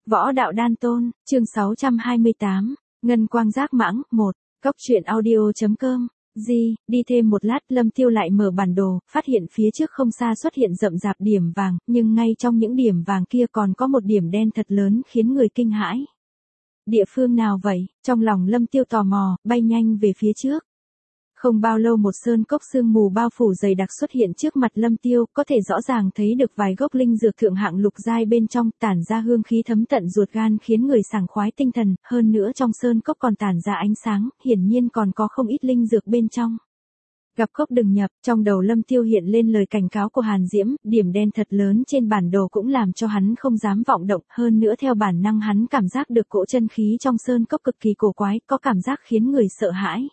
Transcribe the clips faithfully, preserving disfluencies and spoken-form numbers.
Võ đạo đan tôn, chương sáu trăm hai mươi tám, Ngân quang giác mãng, một, Cốc truyện audio.com. Di, đi thêm một lát, Lâm Tiêu lại mở bản đồ, phát hiện phía trước không xa xuất hiện rậm rạp điểm vàng, nhưng ngay trong những điểm vàng kia còn có một điểm đen thật lớn khiến người kinh hãi. Địa phương nào vậy? Trong lòng Lâm Tiêu tò mò, bay nhanh về phía trước. Không bao lâu một sơn cốc sương mù bao phủ dày đặc xuất hiện trước mặt Lâm Tiêu, có thể rõ ràng thấy được vài gốc linh dược thượng hạng lục giai bên trong, tản ra hương khí thấm tận ruột gan khiến người sảng khoái tinh thần, hơn nữa trong sơn cốc còn tản ra ánh sáng, hiển nhiên còn có không ít linh dược bên trong. Gặp cốc đừng nhập, trong đầu Lâm Tiêu hiện lên lời cảnh cáo của Hàn Diễm, điểm đen thật lớn trên bản đồ cũng làm cho hắn không dám vọng động, hơn nữa theo bản năng hắn cảm giác được cỗ chân khí trong sơn cốc cực kỳ cổ quái, có cảm giác khiến người sợ hãi.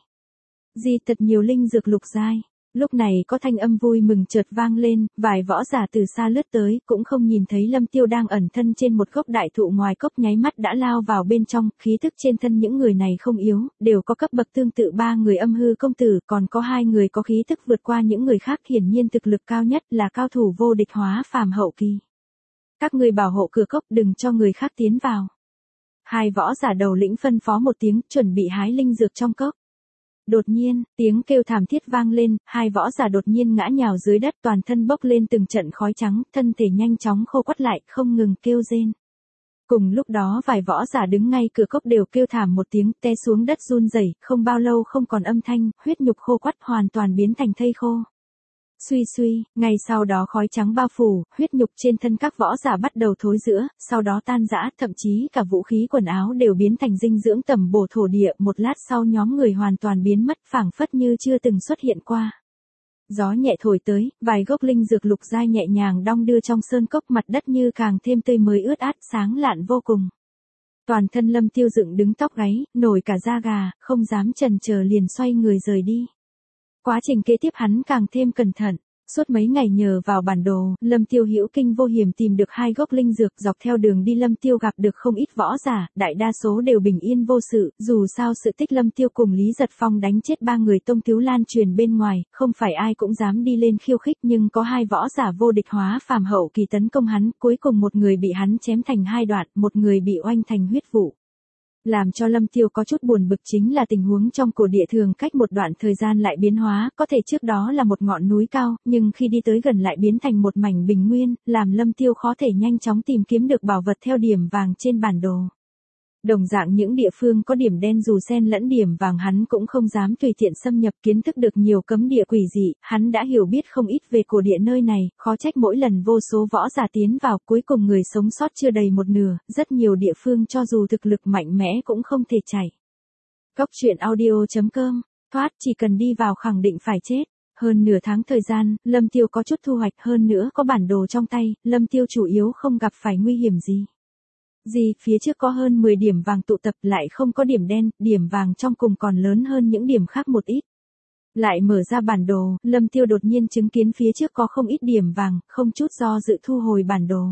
Di thật nhiều linh dược lục giai. Lúc này có thanh âm vui mừng chợt vang lên, vài võ giả từ xa lướt tới, cũng không nhìn thấy Lâm Tiêu đang ẩn thân trên một gốc đại thụ ngoài cốc, nháy mắt đã lao vào bên trong, khí thức trên thân những người này không yếu, đều có cấp bậc tương tự ba người âm hư công tử, còn có hai người có khí thức vượt qua những người khác, hiển nhiên thực lực cao nhất là cao thủ vô địch hóa phàm hậu kỳ. Các người bảo hộ cửa cốc, đừng cho người khác tiến vào. Hai võ giả đầu lĩnh phân phó một tiếng, chuẩn bị hái linh dược trong cốc. Đột nhiên, tiếng kêu thảm thiết vang lên, hai võ giả đột nhiên ngã nhào dưới đất, toàn thân bốc lên từng trận khói trắng, thân thể nhanh chóng khô quắt lại, không ngừng kêu rên. Cùng lúc đó vài võ giả đứng ngay cửa cốc đều kêu thảm một tiếng, té xuống đất run rẩy, không bao lâu không còn âm thanh, huyết nhục khô quắt hoàn toàn biến thành thây khô. Suy suy, ngay sau đó khói trắng bao phủ, huyết nhục trên thân các võ giả bắt đầu thối rữa, sau đó tan rã, thậm chí cả vũ khí quần áo đều biến thành dinh dưỡng tẩm bổ thổ địa, một lát sau nhóm người hoàn toàn biến mất, phảng phất như chưa từng xuất hiện qua. Gió nhẹ thổi tới, vài gốc linh dược lục giai nhẹ nhàng đong đưa trong sơn cốc, mặt đất như càng thêm tươi mới ướt át, sáng lạn vô cùng. Toàn thân Lâm Tiêu dựng đứng tóc gáy, nổi cả da gà, không dám chần chờ liền xoay người rời đi. Quá trình kế tiếp hắn càng thêm cẩn thận. Suốt mấy ngày nhờ vào bản đồ, Lâm Tiêu hữu kinh vô hiểm tìm được hai gốc linh dược, dọc theo đường đi Lâm Tiêu gặp được không ít võ giả, đại đa số đều bình yên vô sự, dù sao sự tích Lâm Tiêu cùng Lý Giật Phong đánh chết ba người tông thiếu lan truyền bên ngoài, không phải ai cũng dám đi lên khiêu khích, nhưng có hai võ giả vô địch hóa phàm hậu kỳ tấn công hắn, cuối cùng một người bị hắn chém thành hai đoạn, một người bị oanh thành huyết vụ. Làm cho Lâm Tiêu có chút buồn bực chính là tình huống trong cổ địa thường cách một đoạn thời gian lại biến hóa, có thể trước đó là một ngọn núi cao, nhưng khi đi tới gần lại biến thành một mảnh bình nguyên, làm Lâm Tiêu khó thể nhanh chóng tìm kiếm được bảo vật theo điểm vàng trên bản đồ. Đồng dạng những địa phương có điểm đen dù xen lẫn điểm vàng hắn cũng không dám tùy tiện xâm nhập, kiến thức được nhiều cấm địa quỷ dị, hắn đã hiểu biết không ít về cổ địa nơi này, khó trách mỗi lần vô số võ giả tiến vào, cuối cùng người sống sót chưa đầy một nửa, rất nhiều địa phương cho dù thực lực mạnh mẽ cũng không thể chạy. Cốc truyện audio.com, thoát chỉ cần đi vào khẳng định phải chết. Hơn nửa tháng thời gian, Lâm Tiêu có chút thu hoạch, hơn nữa có bản đồ trong tay, Lâm Tiêu chủ yếu không gặp phải nguy hiểm gì. Gì, phía trước có hơn mười điểm vàng tụ tập lại không có điểm đen, điểm vàng trong cùng còn lớn hơn những điểm khác một ít. Lại mở ra bản đồ, Lâm Tiêu đột nhiên chứng kiến phía trước có không ít điểm vàng, không chút do dự thu hồi bản đồ.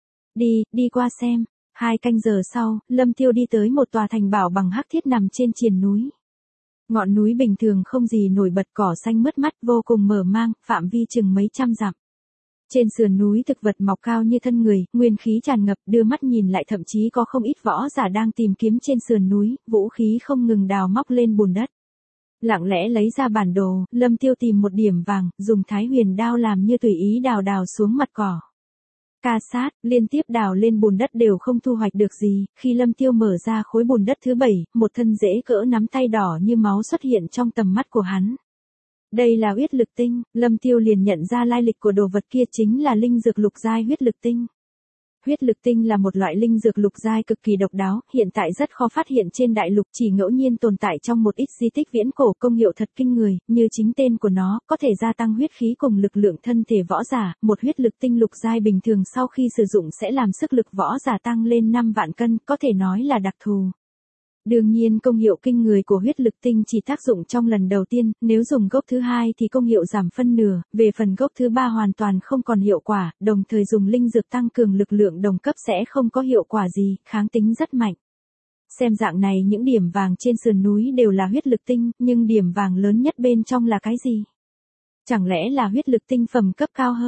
Đi, đi qua xem. Hai canh giờ sau, Lâm Tiêu đi tới một tòa thành bảo bằng hắc thiết nằm trên triền núi. Ngọn núi bình thường không gì nổi bật, cỏ xanh mướt mắt vô cùng mở mang, phạm vi chừng mấy trăm dặm. Trên sườn núi thực vật mọc cao như thân người, nguyên khí tràn ngập, đưa mắt nhìn lại thậm chí có không ít võ giả đang tìm kiếm trên sườn núi, vũ khí không ngừng đào móc lên bùn đất. Lặng lẽ lấy ra bản đồ, Lâm Tiêu tìm một điểm vàng, dùng Thái Huyền đao làm như tùy ý đào đào xuống mặt cỏ. Ca sát, liên tiếp đào lên bùn đất đều không thu hoạch được gì, khi Lâm Tiêu mở ra khối bùn đất thứ bảy, một thân rễ cỡ nắm tay đỏ như máu xuất hiện trong tầm mắt của hắn. Đây là huyết lực tinh, Lâm Tiêu liền nhận ra lai lịch của đồ vật kia chính là linh dược lục giai huyết lực tinh. Huyết lực tinh là một loại linh dược lục giai cực kỳ độc đáo, hiện tại rất khó phát hiện trên đại lục, chỉ ngẫu nhiên tồn tại trong một ít di tích viễn cổ, công hiệu thật kinh người, như chính tên của nó, có thể gia tăng huyết khí cùng lực lượng thân thể võ giả, một huyết lực tinh lục giai bình thường sau khi sử dụng sẽ làm sức lực võ giả tăng lên năm vạn cân, có thể nói là đặc thù. Đương nhiên công hiệu kinh người của huyết lực tinh chỉ tác dụng trong lần đầu tiên, nếu dùng gốc thứ hai thì công hiệu giảm phân nửa, về phần gốc thứ ba hoàn toàn không còn hiệu quả, đồng thời dùng linh dược tăng cường lực lượng đồng cấp sẽ không có hiệu quả gì, kháng tính rất mạnh. Xem dạng này những điểm vàng trên sườn núi đều là huyết lực tinh, nhưng điểm vàng lớn nhất bên trong là cái gì? Chẳng lẽ là huyết lực tinh phẩm cấp cao hơn?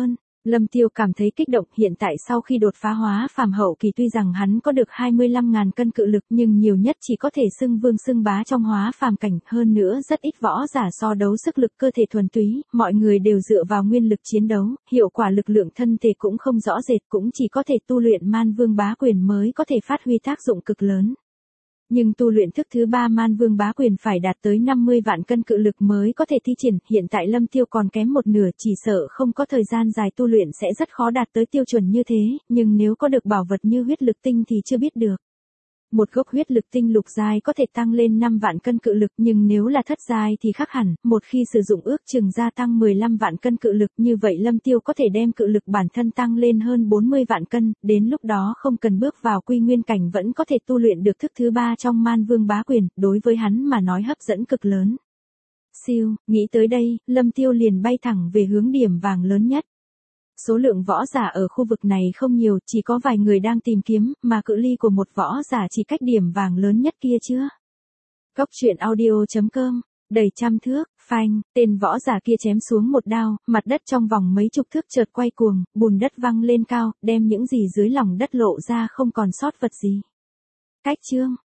Lâm Tiêu cảm thấy kích động, hiện tại sau khi đột phá hóa phàm hậu kỳ tuy rằng hắn có được hai mươi lăm ngàn cân cự lực nhưng nhiều nhất chỉ có thể xưng vương xưng bá trong hóa phàm cảnh, hơn nữa rất ít võ giả so đấu sức lực cơ thể thuần túy, mọi người đều dựa vào nguyên lực chiến đấu, hiệu quả lực lượng thân thể cũng không rõ rệt, cũng chỉ có thể tu luyện man vương bá quyền mới có thể phát huy tác dụng cực lớn. Nhưng tu luyện thức thứ ba man vương bá quyền phải đạt tới năm mươi vạn cân cự lực mới có thể thi triển, hiện tại Lâm Tiêu còn kém một nửa, chỉ sợ không có thời gian dài tu luyện sẽ rất khó đạt tới tiêu chuẩn như thế, nhưng nếu có được bảo vật như huyết lực tinh thì chưa biết được. Một gốc huyết lực tinh lục giai có thể tăng lên năm vạn cân cự lực, nhưng nếu là thất giai thì khác hẳn, một khi sử dụng ước chừng gia tăng mười lăm vạn cân cự lực, như vậy Lâm Tiêu có thể đem cự lực bản thân tăng lên hơn bốn mươi vạn cân, đến lúc đó không cần bước vào quy nguyên cảnh vẫn có thể tu luyện được thức thứ ba trong man vương bá quyền, đối với hắn mà nói hấp dẫn cực lớn. Siêu, nghĩ tới đây, Lâm Tiêu liền bay thẳng về hướng điểm vàng lớn nhất. Số lượng võ giả ở khu vực này không nhiều, chỉ có vài người đang tìm kiếm, mà cự ly của một võ giả chỉ cách điểm vàng lớn nhất kia chưa. Cốc truyện audio chấm com, đầy trăm thước, phanh, tên võ giả kia chém xuống một đao, mặt đất trong vòng mấy chục thước chợt quay cuồng, bùn đất văng lên cao, đem những gì dưới lòng đất lộ ra không còn sót vật gì. Cách chương